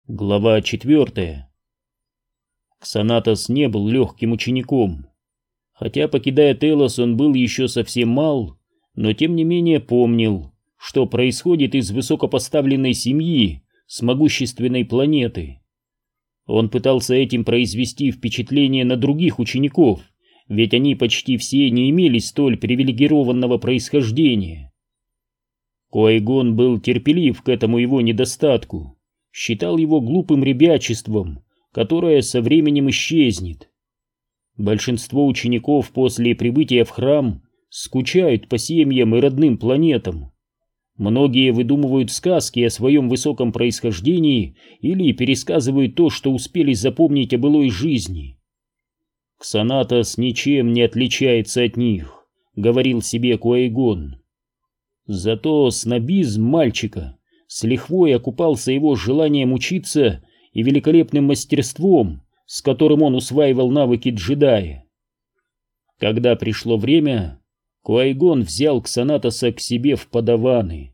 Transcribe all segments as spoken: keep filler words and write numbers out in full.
Глава четвертая. Ксанатос не был легким учеником. Хотя, покидая Телос, он был еще совсем мал, но тем не менее помнил, что происходит из высокопоставленной семьи с могущественной планеты. Он пытался этим произвести впечатление на других учеников, ведь они почти все не имели столь привилегированного происхождения. Ки-Гон был терпелив к этому его недостатку, считал его глупым ребячеством, которое со временем исчезнет. Большинство учеников после прибытия в храм скучают по семьям и родным планетам. Многие выдумывают сказки о своем высоком происхождении или пересказывают то, что успели запомнить о былой жизни. «Ксанатос ничем не отличается от них», — говорил себе Ки-Гон. Зато снобизм мальчика с лихвой окупался его желанием учиться и великолепным мастерством, с которым он усваивал навыки джедая. Когда пришло время, Ки-Гон взял Ксанатоса к себе в подаваны.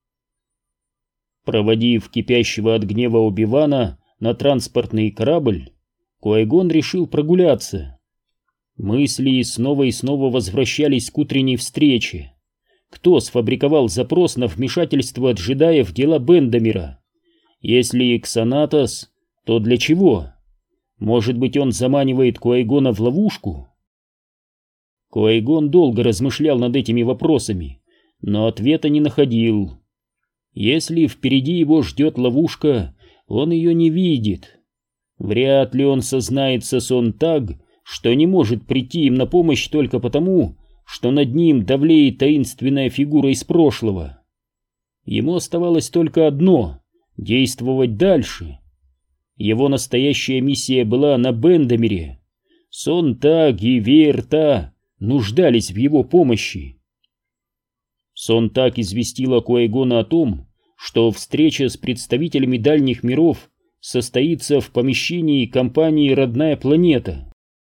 Проводив кипящего от гнева Оби-Вана на транспортный корабль, Ки-Гон решил прогуляться. Мысли снова и снова возвращались к утренней встрече. Кто сфабриковал запрос на вмешательство джедая в дела Бендамера? Если Ксанатос, то для чего? Может быть, он заманивает Ки-Гона в ловушку? Ки-Гон долго размышлял над этими вопросами, но ответа не находил. Если впереди его ждет ловушка, он ее не видит. Вряд ли он сознается Сонтаг, что не может прийти им на помощь только потому, что над ним давлеет таинственная фигура из прошлого. Ему оставалось только одно — действовать дальше. Его настоящая миссия была на Бендамере. Сонтаг и Веер-Та нуждались в его помощи. Сонтаг известила Ки-Гона о том, что встреча с представителями дальних миров состоится в помещении компании «Родная планета».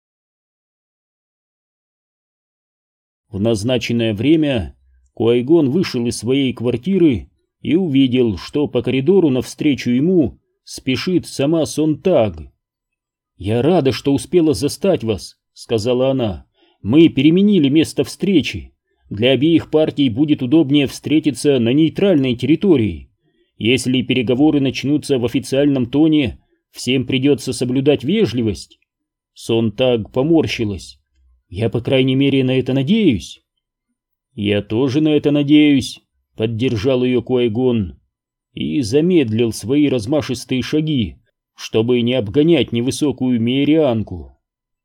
В назначенное время Ки-Гон вышел из своей квартиры и увидел, что по коридору навстречу ему спешит сама Сонтаг. «Я рада, что успела застать вас», — сказала она. «Мы переменили место встречи. Для обеих партий будет удобнее встретиться на нейтральной территории. Если переговоры начнутся в официальном тоне, всем придется соблюдать вежливость». Сонтаг поморщилась. «Я, по крайней мере, на это надеюсь». «Я тоже на это надеюсь», — поддержал ее Ки-Гон и замедлил свои размашистые шаги, чтобы не обгонять невысокую меерианку.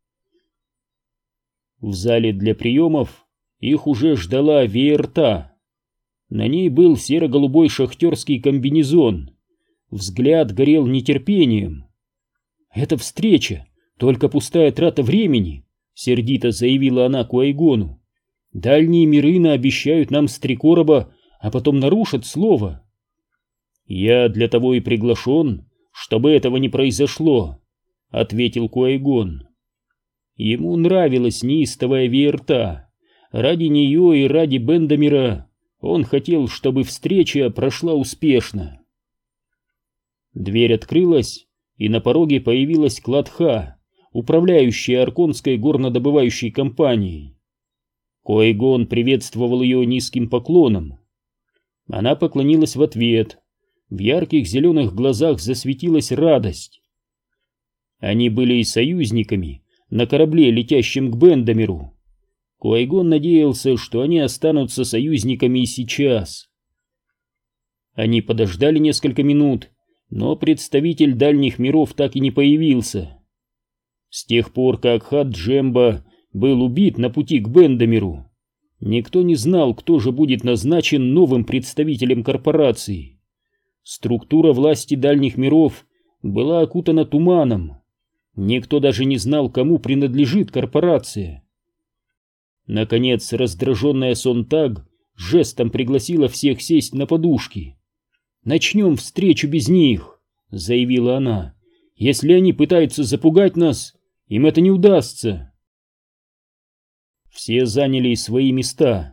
В зале для приемов их уже ждала Веер-Та. На ней был серо-голубой шахтерский комбинезон. Взгляд горел нетерпением. «Эта встреча — только пустая трата времени», — сердито заявила она Ки-Гону. «Дальние миры наобещают нам с три короба, а потом нарушат слово». «Я для того и приглашен, чтобы этого не произошло», — ответил Ки-Гон. Ему нравилась неистовая Веер-Та. Ради нее и ради Бендамера он хотел, чтобы встреча прошла успешно. Дверь открылась, и на пороге появилась Кладха, управляющая Арконской горнодобывающей компанией. Ки-Гон приветствовал ее низким поклоном. Она поклонилась в ответ. В ярких зеленых глазах засветилась радость. Они были и союзниками на корабле, летящем к Бендамеру. Ки-Гон надеялся, что они останутся союзниками и сейчас. Они подождали несколько минут, но представитель дальних миров так и не появился. С тех пор, как Хат-Джемба был убит на пути к Бендамеру, никто не знал, кто же будет назначен новым представителем корпорации. Структура власти дальних миров была окутана туманом. Никто даже не знал, кому принадлежит корпорация. Наконец, раздраженная Сонтаг жестом пригласила всех сесть на подушки. «Начнем встречу без них», — заявила она. «Если они пытаются запугать нас, им это не удастся». Все заняли свои места.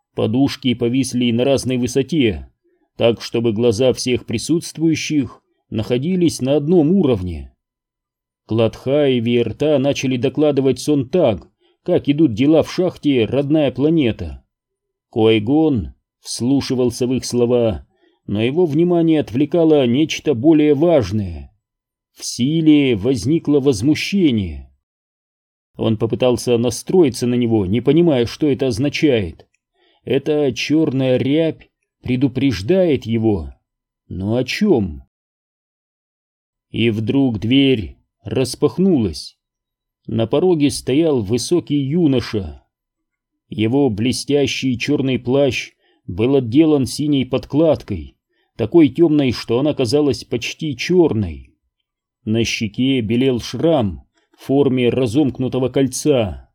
Подушки повисли на разной высоте, так, чтобы глаза всех присутствующих находились на одном уровне. Кладха и Веерта начали докладывать Сонтаг, как идут дела в шахте «Родная планета». Ки-Гон вслушивался в их слова, но его внимание отвлекало нечто более важное. В силе возникло возмущение. Он попытался настроиться на него, не понимая, что это означает. Эта черная рябь предупреждает его. Но о чем? И вдруг дверь распахнулась. На пороге стоял высокий юноша. Его блестящий черный плащ был отделан синей подкладкой, такой темной, что она казалась почти черной. На щеке белел шрам в форме разомкнутого кольца.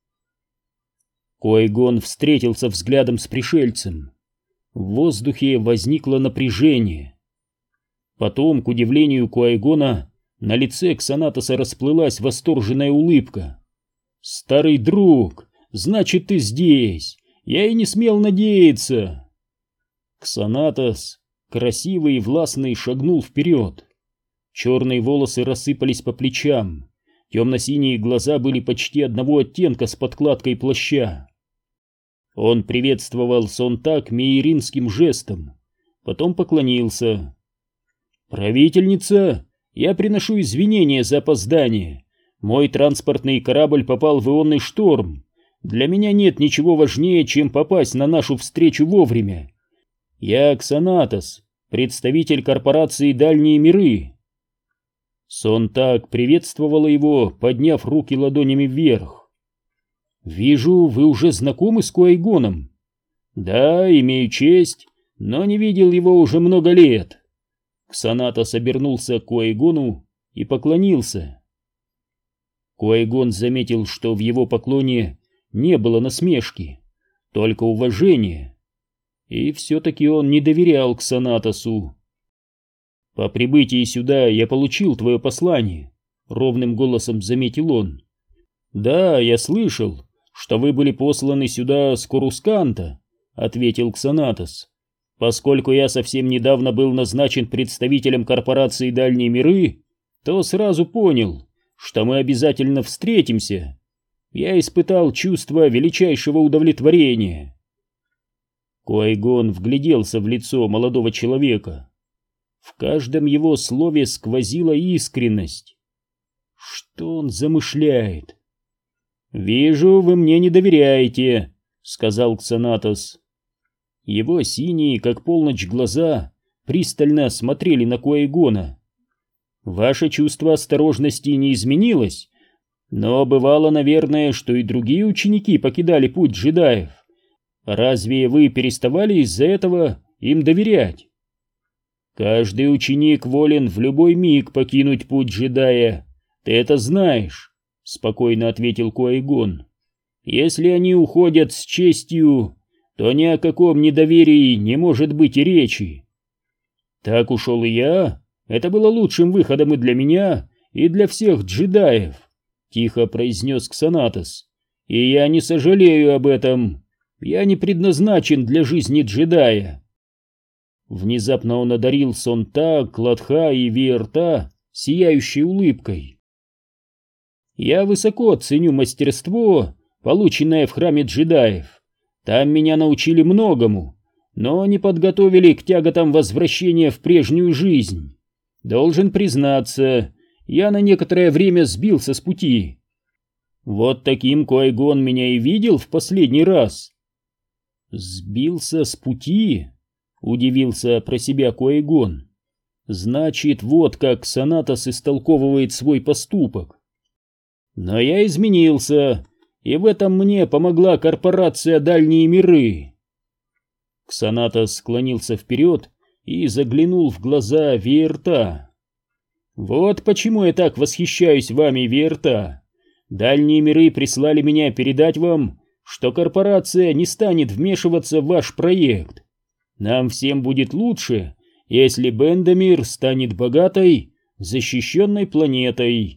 Ки-Гон встретился взглядом с пришельцем. В воздухе возникло напряжение. Потом, к удивлению Ки-Гона, на лице Ксанатоса расплылась восторженная улыбка. «Старый друг, значит, ты здесь! Я и не смел надеяться!» Ксанатос, красивый и властный, шагнул вперед. Черные волосы рассыпались по плечам, темно-синие глаза были почти одного оттенка с подкладкой плаща. Он приветствовал Сонтаг мейринским жестом, потом поклонился. «Правительница, я приношу извинения за опоздание. Мой транспортный корабль попал в ионный шторм. Для меня нет ничего важнее, чем попасть на нашу встречу вовремя. Я Ксанатос, представитель корпорации «Дальние миры». Сонтаг приветствовала его, подняв руки ладонями вверх. «Вижу, вы уже знакомы с Ки-Гоном». «Да, имею честь, но не видел его уже много лет». Ксанатос обернулся к Ки-Гону и поклонился. Ки-Гон заметил, что в его поклоне не было насмешки, только уважения. И все-таки он не доверял Ксанатосу. «По прибытии сюда я получил твое послание», — ровным голосом заметил он. «Да, я слышал, что вы были посланы сюда с Корусканта», — ответил Ксанатос. «Поскольку я совсем недавно был назначен представителем корпорации «Дальние миры», то сразу понял, что мы обязательно встретимся. Я испытал чувство величайшего удовлетворения». Ки-Гон вгляделся в лицо молодого человека. В каждом его слове сквозила искренность. Что он замышляет? «Вижу, вы мне не доверяете», — сказал Ксанатос. Его синие, как полночь, глаза пристально смотрели на Ки-Гона. «Ваше чувство осторожности не изменилось, но бывало, наверное, что и другие ученики покидали путь джедаев. Разве вы переставали из-за этого им доверять?» «Каждый ученик волен в любой миг покинуть путь джедая. Ты это знаешь», — спокойно ответил Ки-Гон. «Если они уходят с честью, то ни о каком недоверии не может быть и речи. Так ушел и я. Это было лучшим выходом и для меня, и для всех джедаев», — тихо произнес Ксанатос. «И я не сожалею об этом. Я не предназначен для жизни джедая». Внезапно он одарил Сонтаг, Кладха и Веерта сияющей улыбкой. «Я высоко ценю мастерство, полученное в храме джедаев. Там меня научили многому, но не подготовили к тяготам возвращения в прежнюю жизнь. Должен признаться, я на некоторое время сбился с пути. Вот таким Ки-Гон меня и видел в последний раз». «Сбился с пути?» — удивился про себя Ки-Гон. «Значит, вот как Ксанатос истолковывает свой поступок. Но я изменился, и в этом мне помогла корпорация «Дальние миры». Ксанатос склонился вперед и заглянул в глаза Веерта. «Вот почему я так восхищаюсь вами, Веерта. Дальние миры прислали меня передать вам, что корпорация не станет вмешиваться в ваш проект. Нам всем будет лучше, если Бендамир станет богатой, защищенной планетой».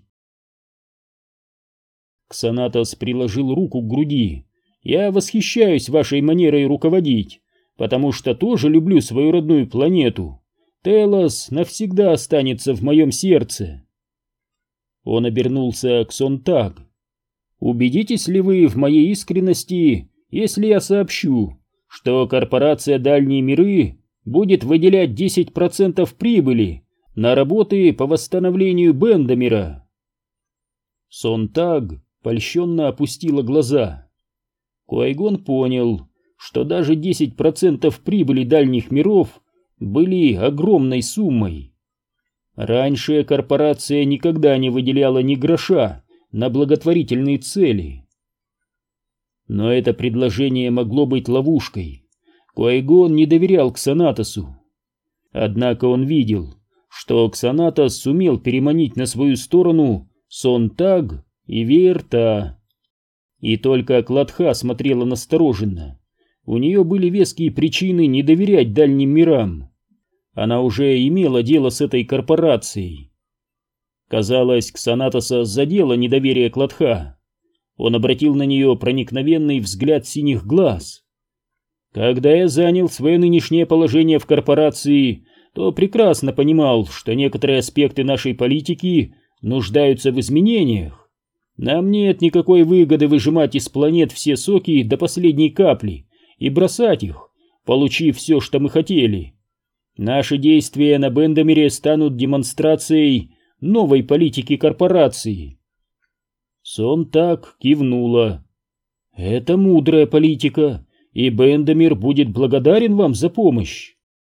Ксанатос приложил руку к груди. «Я восхищаюсь вашей манерой руководить, потому что тоже люблю свою родную планету, Телос навсегда останется в моем сердце. Он обернулся к Сонтаг. Убедитесь ли вы в моей искренности, если я сообщу, что корпорация «Дальние миры» будет выделять десять процентов прибыли на работы по восстановлению Бендамира? Сонтаг польщенно опустила глаза. Qui-Gon понял, что даже десять процентов прибыли дальних миров были огромной суммой. Раньше корпорация никогда не выделяла ни гроша на благотворительные цели. Но это предложение могло быть ловушкой. Qui-Gon не доверял Ксанатосу. Однако он видел, что Ксанатос сумел переманить на свою сторону Сонтаг и Веерта. И только Кладха смотрела настороженно. У нее были веские причины не доверять дальним мирам. Она уже имела дело с этой корпорацией. Казалось, Ксанатоса задело недоверие Кладха. Он обратил на нее проникновенный взгляд синих глаз. «Когда я занял свое нынешнее положение в корпорации, то прекрасно понимал, что некоторые аспекты нашей политики нуждаются в изменениях. Нам нет никакой выгоды выжимать из планет все соки до последней капли и бросать их, получив все, что мы хотели. Наши действия на Бендамире станут демонстрацией новой политики корпорации». Сонтаг кивнула. «Это мудрая политика, и Бендамир будет благодарен вам за помощь».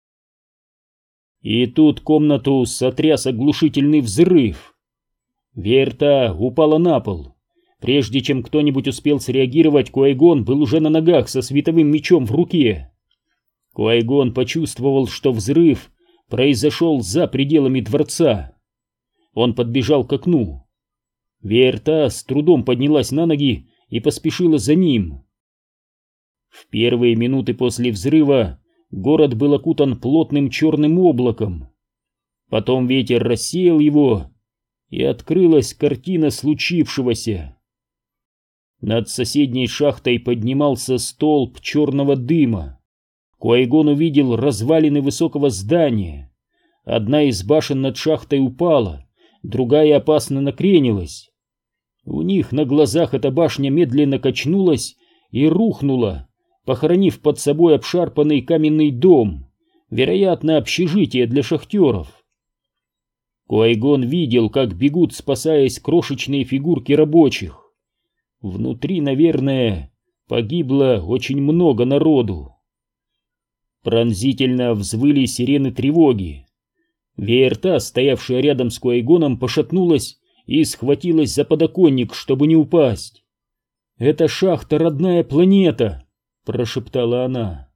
И тут комнату сотряс оглушительный взрыв. Веерта упала на пол. Прежде чем кто-нибудь успел среагировать, Qui-Gon был уже на ногах со световым мечом в руке. Qui-Gon почувствовал, что взрыв произошел за пределами дворца. Он подбежал к окну. Веерта с трудом поднялась на ноги и поспешила за ним. В первые минуты после взрыва город был окутан плотным черным облаком. Потом ветер рассеял его, и открылась картина случившегося. Над соседней шахтой поднимался столб черного дыма. Qui-Gon увидел развалины высокого здания. Одна из башен над шахтой упала, другая опасно накренилась. У них на глазах эта башня медленно качнулась и рухнула, похоронив под собой обшарпанный каменный дом, вероятно, общежитие для шахтеров. Qui-Gon видел, как бегут, спасаясь, крошечные фигурки рабочих. Внутри, наверное, погибло очень много народу. Пронзительно взвыли сирены тревоги. Веерта, стоявшая рядом с Qui-Gon'ом, пошатнулась и схватилась за подоконник, чтобы не упасть. «Это шахта, родная планета!» — прошептала она.